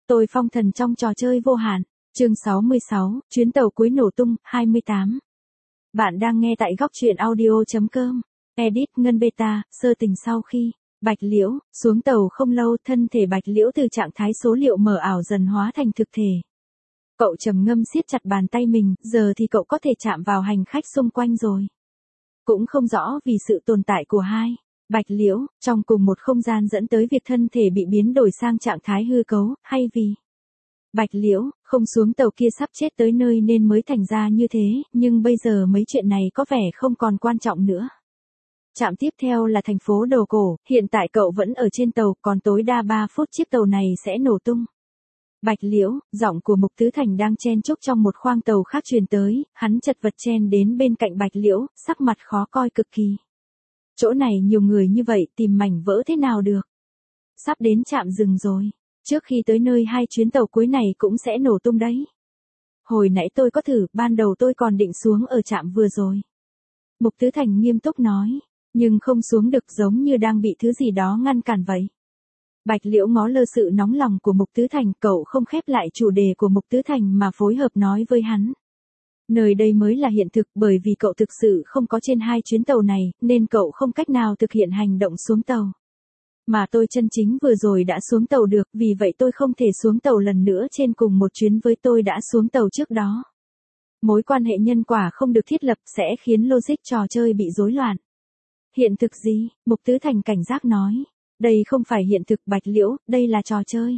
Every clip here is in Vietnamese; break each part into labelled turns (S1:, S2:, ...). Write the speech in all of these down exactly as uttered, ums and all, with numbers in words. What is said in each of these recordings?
S1: Tôi phong thần trong trò chơi vô hạn. Chương sáu mươi sáu, chuyến tàu cuối nổ tung, hai mươi tám. Bạn đang nghe tại góc truyện audio.com. Edit Ngân Beta, sơ tình sau khi Bạch Liễu xuống tàu không lâu, thân thể Bạch Liễu từ trạng thái số liệu mờ ảo dần hóa thành thực thể. Cậu trầm ngâm siết chặt bàn tay mình, giờ thì cậu có thể chạm vào hành khách xung quanh rồi. Cũng không rõ vì sự tồn tại của hai Bạch Liễu trong cùng một không gian dẫn tới việc thân thể bị biến đổi sang trạng thái hư cấu, hay vì Bạch Liễu không xuống tàu kia sắp chết tới nơi nên mới thành ra như thế, nhưng bây giờ mấy chuyện này có vẻ không còn quan trọng nữa. Trạm tiếp theo là thành phố Đồ Cổ, hiện tại cậu vẫn ở trên tàu, còn tối đa ba phút chiếc tàu này sẽ nổ tung. Bạch Liễu, giọng của Mục Tứ Thành đang chen chúc trong một khoang tàu khác truyền tới, hắn chật vật chen đến bên cạnh Bạch Liễu, sắc mặt khó coi cực kỳ. Chỗ này nhiều người như vậy, tìm mảnh vỡ thế nào được? Sắp đến trạm dừng rồi. Trước khi tới nơi hai chuyến tàu cuối này cũng sẽ nổ tung đấy. Hồi nãy tôi có thử, ban đầu tôi còn định xuống ở trạm vừa rồi. Mục Tứ Thành nghiêm túc nói, nhưng không xuống được, giống như đang bị thứ gì đó ngăn cản vậy. Bạch Liễu ngó lơ sự nóng lòng của Mục Tứ Thành, cậu không khép lại chủ đề của Mục Tứ Thành mà phối hợp nói với hắn. Nơi đây mới là hiện thực, bởi vì cậu thực sự không có trên hai chuyến tàu này, nên cậu không cách nào thực hiện hành động xuống tàu. Mà tôi chân chính vừa rồi đã xuống tàu được, vì vậy tôi không thể xuống tàu lần nữa trên cùng một chuyến với tôi đã xuống tàu trước đó. Mối quan hệ nhân quả không được thiết lập sẽ khiến logic trò chơi bị rối loạn. Hiện thực gì? Mục Tứ Thành cảnh giác nói. Đây không phải hiện thực Bạch Liễu, đây là trò chơi.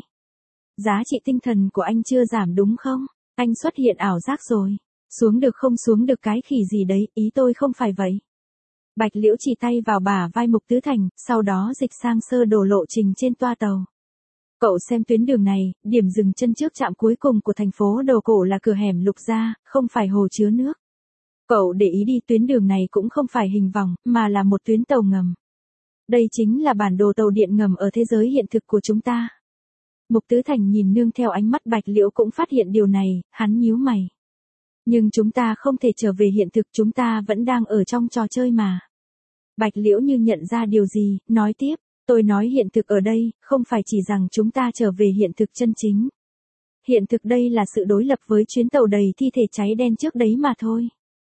S1: Giá trị tinh thần của anh chưa giảm đúng không? Anh xuất hiện ảo giác rồi. Xuống được không xuống được cái khỉ gì đấy, ý tôi không phải vậy. Bạch Liễu chỉ tay vào bả vai Mục Tứ Thành, sau đó dịch sang sơ đồ lộ trình trên toa tàu. Cậu xem tuyến đường này, điểm dừng chân trước trạm cuối cùng của thành phố Đồ Cổ là cửa hẻm Lục Gia, không phải hồ chứa nước. Cậu để ý đi, tuyến đường này cũng không phải hình vòng, mà là một tuyến tàu ngầm. Đây chính là bản đồ tàu điện ngầm ở thế giới hiện thực của chúng ta. Mục Tứ Thành nhìn nương theo ánh mắt Bạch Liễu cũng phát hiện điều này, hắn nhíu mày. Nhưng chúng ta không thể trở về hiện thực, chúng ta vẫn đang ở trong trò chơi mà. Bạch Liễu như nhận ra điều gì, nói tiếp, tôi nói hiện thực ở đây, không phải chỉ rằng chúng ta trở về hiện thực chân chính. Hiện thực đây là sự đối lập với chuyến tàu đầy thi thể cháy đen trước đấy mà thôi.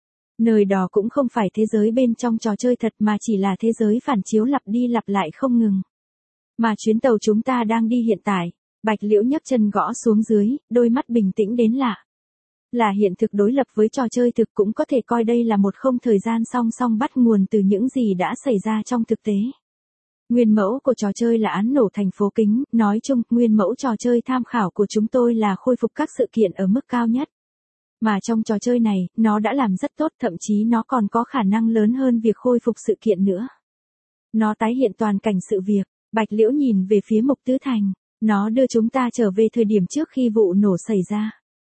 S1: Nơi đó cũng không phải thế giới bên trong trò chơi thật mà chỉ là thế giới phản chiếu lặp đi lặp lại không ngừng. Mà chuyến tàu chúng ta đang đi hiện tại, Bạch Liễu nhấc chân gõ xuống dưới, đôi mắt bình tĩnh đến lạ. Là hiện thực đối lập với trò chơi thực, cũng có thể coi đây là một không thời gian song song bắt nguồn từ những gì đã xảy ra trong thực tế. Nguyên mẫu của trò chơi là án nổ thành phố Kính, nói chung, nguyên mẫu trò chơi tham khảo của chúng tôi là khôi phục các sự kiện ở mức cao nhất. Mà trong trò chơi này, nó đã làm rất tốt, thậm chí nó còn có khả năng lớn hơn việc khôi phục sự kiện nữa. Nó tái hiện toàn cảnh sự việc. Bạch Liễu nhìn về phía Mục Tứ Thành. Nó đưa chúng ta trở về thời điểm trước khi vụ nổ xảy ra.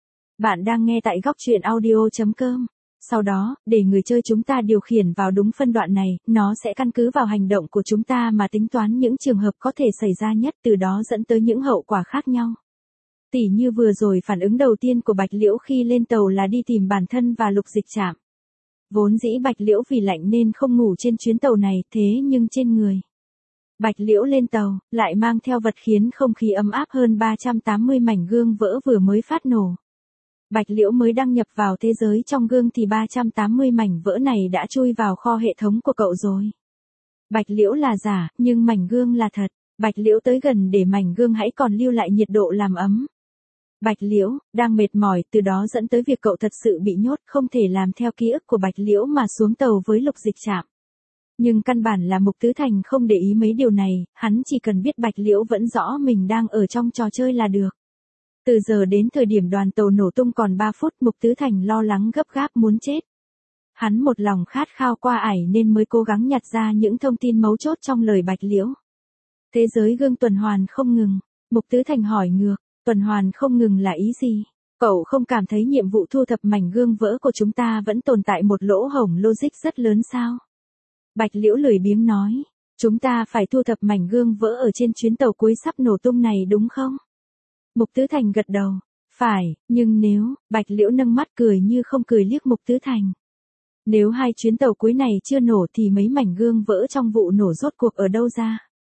S1: Bạn đang nghe tại góc truyện audio.com. Sau đó, để người chơi chúng ta điều khiển vào đúng phân đoạn này, nó sẽ căn cứ vào hành động của chúng ta mà tính toán những trường hợp có thể xảy ra nhất, từ đó dẫn tới những hậu quả khác nhau. Tỉ như vừa rồi phản ứng đầu tiên của Bạch Liễu khi lên tàu là đi tìm bản thân và Lục Dịch Trạm. Vốn dĩ Bạch Liễu vì lạnh nên không ngủ trên chuyến tàu này, thế nhưng trên người Bạch Liễu lên tàu, lại mang theo vật khiến không khí ấm áp hơn ba trăm tám mươi mảnh gương vỡ vừa mới phát nổ. Bạch Liễu mới đăng nhập vào thế giới trong gương thì ba trăm tám mươi mảnh vỡ này đã chui vào kho hệ thống của cậu rồi. Bạch Liễu là giả, nhưng mảnh gương là thật. Bạch Liễu tới gần để mảnh gương hãy còn lưu lại nhiệt độ làm ấm. Bạch Liễu đang mệt mỏi, từ đó dẫn tới việc cậu thật sự bị nhốt, không thể làm theo ký ức của Bạch Liễu mà xuống tàu với Lục Dịch Trạm. Nhưng căn bản là Mục Tứ Thành không để ý mấy điều này, hắn chỉ cần biết Bạch Liễu vẫn rõ mình đang ở trong trò chơi là được. Từ giờ đến thời điểm đoàn tàu nổ tung còn ba phút, Mục Tứ Thành lo lắng gấp gáp muốn chết. Hắn một lòng khát khao qua ải nên mới cố gắng nhặt ra những thông tin mấu chốt trong lời Bạch Liễu. Thế giới gương tuần hoàn không ngừng. Mục Tứ Thành hỏi ngược, tuần hoàn không ngừng là ý gì? Cậu không cảm thấy nhiệm vụ thu thập mảnh gương vỡ của chúng ta vẫn tồn tại một lỗ hổng logic rất lớn sao? Bạch Liễu lười biếng nói, chúng ta phải thu thập mảnh gương vỡ ở trên chuyến tàu cuối sắp nổ tung này đúng không? Mục Tứ Thành gật đầu, phải, nhưng nếu, Bạch Liễu nâng mắt cười như không cười liếc Mục Tứ Thành. Nếu hai chuyến tàu cuối này chưa nổ thì mấy mảnh gương vỡ trong vụ nổ rốt cuộc ở đâu ra?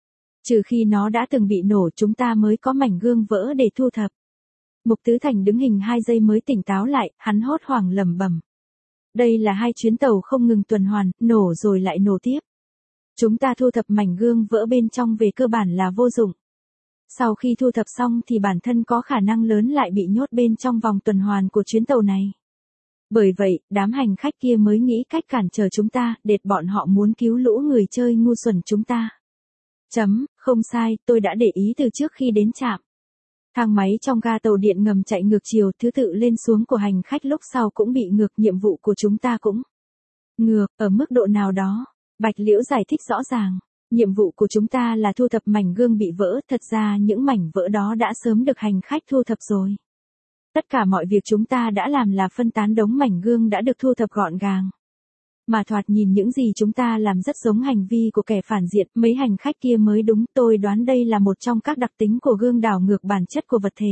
S1: Trừ khi nó đã từng bị nổ chúng ta mới có mảnh gương vỡ để thu thập. Mục Tứ Thành đứng hình hai giây mới tỉnh táo lại, hắn hốt hoảng lẩm bẩm. Đây là hai chuyến tàu không ngừng tuần hoàn, nổ rồi lại nổ tiếp. Chúng ta thu thập mảnh gương vỡ bên trong về cơ bản là vô dụng. Sau khi thu thập xong thì bản thân có khả năng lớn lại bị nhốt bên trong vòng tuần hoàn của chuyến tàu này. Bởi vậy, đám hành khách kia mới nghĩ cách cản trở chúng ta, để bọn họ muốn cứu lũ người chơi ngu xuẩn chúng ta. Chấm, không sai, tôi đã để ý từ trước khi đến trạm. Thang máy trong ga tàu điện ngầm chạy ngược chiều, thứ tự lên xuống của hành khách lúc sau cũng bị ngược, nhiệm vụ của chúng ta cũng ngược, ở mức độ nào đó. Bạch Liễu giải thích rõ ràng. Nhiệm vụ của chúng ta là thu thập mảnh gương bị vỡ, thật ra những mảnh vỡ đó đã sớm được hành khách thu thập rồi. Tất cả mọi việc chúng ta đã làm là phân tán đống mảnh gương đã được thu thập gọn gàng. Mà thoạt nhìn những gì chúng ta làm rất giống hành vi của kẻ phản diện, mấy hành khách kia mới đúng, tôi đoán đây là một trong các đặc tính của gương đảo ngược bản chất của vật thể.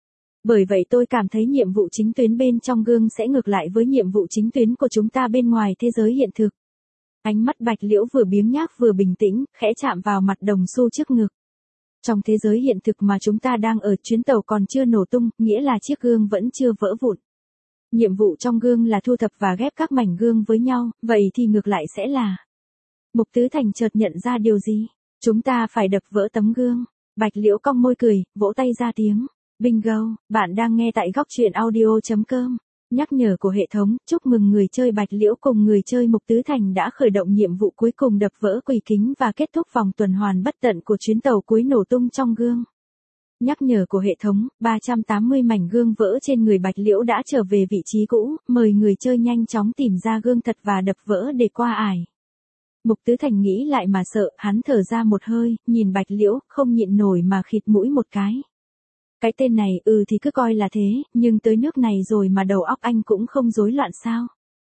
S1: Bởi vậy tôi cảm thấy nhiệm vụ chính tuyến bên trong gương sẽ ngược lại với nhiệm vụ chính tuyến của chúng ta bên ngoài thế giới hiện thực. Ánh mắt Bạch Liễu vừa biếng nhác vừa bình tĩnh, khẽ chạm vào mặt đồng xu trước ngực. Trong thế giới hiện thực mà chúng ta đang ở, chuyến tàu còn chưa nổ tung, nghĩa là chiếc gương vẫn chưa vỡ vụn. Nhiệm vụ trong gương là thu thập và ghép các mảnh gương với nhau, vậy thì ngược lại sẽ là... Mục Tứ Thành chợt nhận ra điều gì? Chúng ta phải đập vỡ tấm gương. Bạch Liễu cong môi cười, vỗ tay ra tiếng. Bingo, bạn đang nghe tại góc truyện audio chấm com. Nhắc nhở của hệ thống, chúc mừng người chơi Bạch Liễu cùng người chơi Mục Tứ Thành đã khởi động nhiệm vụ cuối cùng đập vỡ quỳ kính và kết thúc vòng tuần hoàn bất tận của chuyến tàu cuối nổ tung trong gương. Nhắc nhở của hệ thống, ba trăm tám mươi mảnh gương vỡ trên người Bạch Liễu đã trở về vị trí cũ, mời người chơi nhanh chóng tìm ra gương thật và đập vỡ để qua ải. Mục Tứ Thành nghĩ lại mà sợ, hắn thở ra một hơi, nhìn Bạch Liễu, không nhịn nổi mà khịt mũi một cái. Cái tên này, ừ thì cứ coi là thế, nhưng tới nước này rồi mà đầu óc anh cũng không rối loạn sao.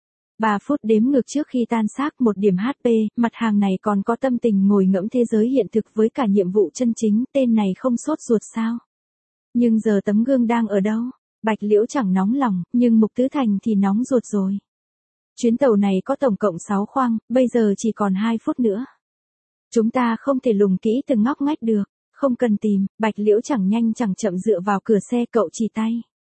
S1: ba phút đếm ngược trước khi tan xác, một điểm hát pê, mặt hàng này còn có tâm tình ngồi ngẫm thế giới hiện thực với cả nhiệm vụ chân chính, tên này không sốt ruột sao. Nhưng giờ tấm gương đang ở đâu? Bạch Liễu chẳng nóng lòng, nhưng Mục Tứ Thành thì nóng ruột rồi. Chuyến tàu này có tổng cộng sáu khoang, bây giờ chỉ còn hai phút nữa. Chúng ta không thể lùng kỹ từng ngóc ngách được. Không cần tìm, Bạch Liễu chẳng nhanh chẳng chậm dựa vào cửa xe, cậu chỉ tay.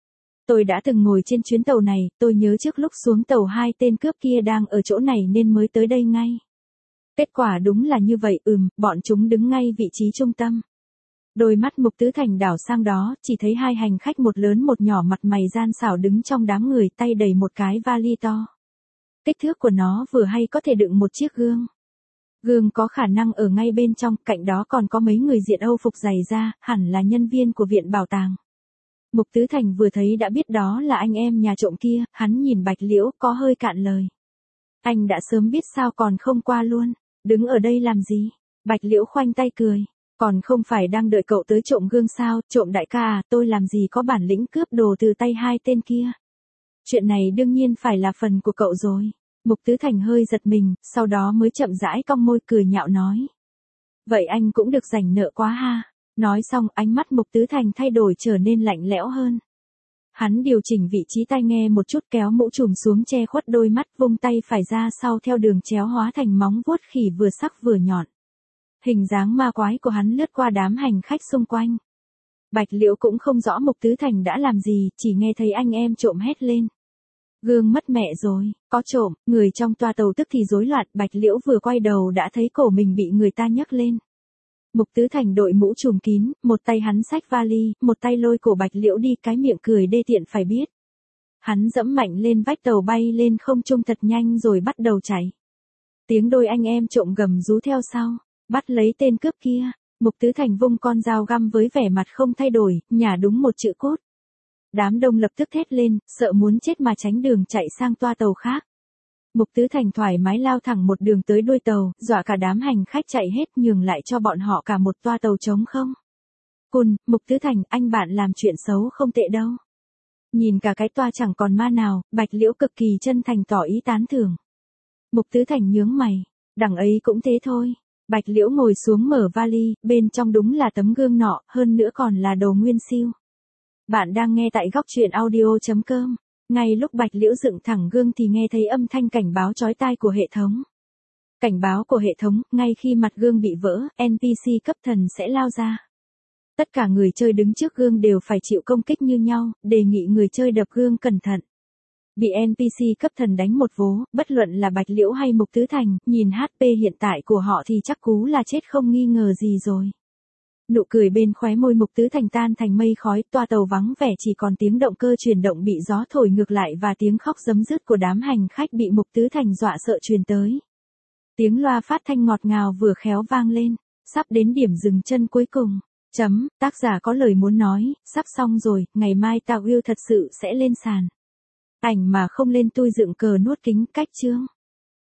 S1: Tôi đã từng ngồi trên chuyến tàu này, tôi nhớ trước lúc xuống tàu hai tên cướp kia đang ở chỗ này nên mới tới đây ngay. Kết quả đúng là như vậy, ừm, bọn chúng đứng ngay vị trí trung tâm. Đôi mắt Mục Tứ Thành đảo sang đó, chỉ thấy hai hành khách một lớn một nhỏ mặt mày gian xảo đứng trong đám người, tay đầy một cái vali to. Kích thước của nó vừa hay có thể đựng một chiếc gương. Gương có khả năng ở ngay bên trong, cạnh đó còn có mấy người diện Âu phục dày da, hẳn là nhân viên của viện bảo tàng. Mục Tứ Thành vừa thấy đã biết đó là anh em nhà trộm kia, hắn nhìn Bạch Liễu có hơi cạn lời. Anh đã sớm biết sao còn không qua luôn, đứng ở đây làm gì? Bạch Liễu khoanh tay cười, còn không phải đang đợi cậu tới trộm gương sao, trộm đại ca à, tôi làm gì có bản lĩnh cướp đồ từ tay hai tên kia. Chuyện này đương nhiên phải là phần của cậu rồi. Mục Tứ Thành hơi giật mình, sau đó mới chậm rãi cong môi cười nhạo nói. Vậy anh cũng được rảnh nợ quá ha. Nói xong ánh mắt Mục Tứ Thành thay đổi trở nên lạnh lẽo hơn. Hắn điều chỉnh vị trí tai nghe một chút, kéo mũ trùm xuống che khuất đôi mắt, vung tay phải ra sau theo đường chéo hóa thành móng vuốt khỉ vừa sắc vừa nhọn. Hình dáng ma quái của hắn lướt qua đám hành khách xung quanh. Bạch Liễu cũng không rõ Mục Tứ Thành đã làm gì, chỉ nghe thấy anh em trộm hét lên. Gương mất mẹ rồi, có trộm, người trong toa tàu tức thì rối loạn, Bạch Liễu vừa quay đầu đã thấy cổ mình bị người ta nhấc lên. Mục Tứ Thành đội mũ trùm kín, một tay hắn xách vali, một tay lôi cổ Bạch Liễu đi, cái miệng cười đê tiện phải biết. Hắn dẫm mạnh lên vách tàu bay lên không trung thật nhanh rồi bắt đầu chạy. Tiếng đôi anh em trộm gầm rú theo sau, bắt lấy tên cướp kia. Mục Tứ Thành vung con dao găm với vẻ mặt không thay đổi, nhả đúng một chữ cốt. Đám đông lập tức thét lên, sợ muốn chết mà tránh đường chạy sang toa tàu khác. Mục Tứ Thành thoải mái lao thẳng một đường tới đuôi tàu, dọa cả đám hành khách chạy hết, nhường lại cho bọn họ cả một toa tàu trống không. Cùn, Mục Tứ Thành, anh bạn làm chuyện xấu không tệ đâu. Nhìn cả cái toa chẳng còn ma nào, Bạch Liễu cực kỳ chân thành tỏ ý tán thưởng. Mục Tứ Thành nhướng mày, đằng ấy cũng thế thôi. Bạch Liễu ngồi xuống mở vali, bên trong đúng là tấm gương nọ, hơn nữa còn là đồ nguyên siêu. Bạn đang nghe tại góc truyện audio chấm com. Ngay lúc Bạch Liễu dựng thẳng gương thì nghe thấy âm thanh cảnh báo chói tai của hệ thống. Cảnh báo của hệ thống, ngay khi mặt gương bị vỡ, en pê xê cấp thần sẽ lao ra. Tất cả người chơi đứng trước gương đều phải chịu công kích như nhau, đề nghị người chơi đập gương cẩn thận. Bị en pê xê cấp thần đánh một vố, bất luận là Bạch Liễu hay Mục Tứ Thành, nhìn hát pê hiện tại của họ thì chắc cú là chết không nghi ngờ gì rồi. Nụ cười bên khóe môi Mục Tứ Thành tan thành mây khói, toa tàu vắng vẻ chỉ còn tiếng động cơ chuyển động bị gió thổi ngược lại và tiếng khóc giấm dứt của đám hành khách bị Mục Tứ Thành dọa sợ truyền tới. Tiếng loa phát thanh ngọt ngào vừa khéo vang lên, sắp đến điểm dừng chân cuối cùng. Chấm, tác giả có lời muốn nói, sắp xong rồi, ngày mai tao yêu thật sự sẽ lên sàn. Ảnh mà không lên tui dựng cờ nuốt kính cách chương.